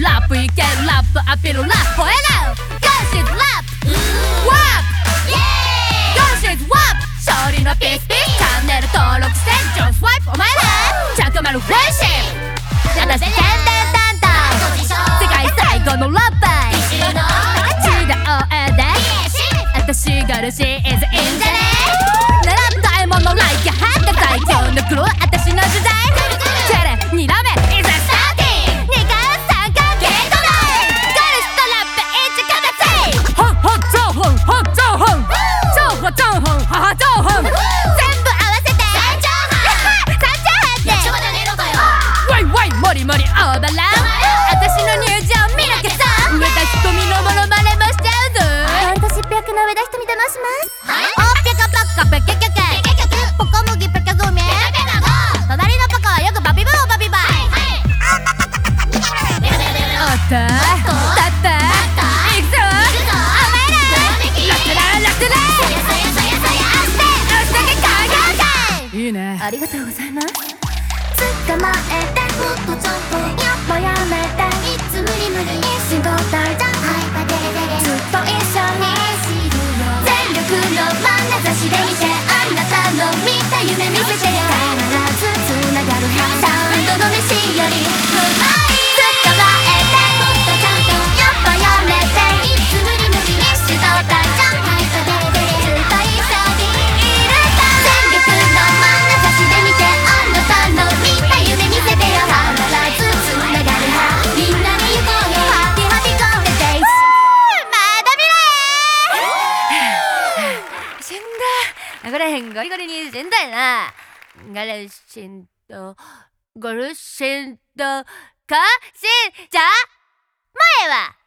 ラップいけるラップアピールラップ吠えなゴーシーズラップワップゴーシーズワップ勝利のピースピースチャンネル登録してジョンスワイプお前ら着丸フレッシュ私宣伝担当世界最後のラッパー違うで私がルシーイズいいんじゃね狙った獲物ライキハンタ最強のクロー私の時代テレ2打目いざスターティング2回3回ゲート内ゴルスとラップ一形ホンホンチョウホンホンチョウホンチョウホチョウホン母チョウホン全部合わせて三チョウハン三チョウハンってちょうどねえのかよワイワイモリモリオーバーラン私の入場見なきゃさ上田瞳のモノマネもしちゃうぞ半年百の上田瞳と申しますおっぴゃかぱっかぺけけけポコ麦ペケグミ隣のパカはよくバビブーバビバイおったたったいくぞお前らラッテララッテラ押してけかいいねありがとうございます捕まえてフットジャンプやっぱやめていつ無理無理仕事大じゃんずっと一緒に全力の眼差しで見てあなたの見た夢見せてよ必ずつながるはず3度の飯よりうまい捕まえてフットジャンプやっぱやめていつ無理無理仕事大じゃんずっと一緒にいるか全力の眼差しで見てあなたの見た夢見せてよ必ずつながるはずみんなで行こうよハッピーハッピーゴールデンデイズまだ見れ死んだこれゴリゴリに死んだよなゴルシンとゴルシンとかしんじゃもうええわ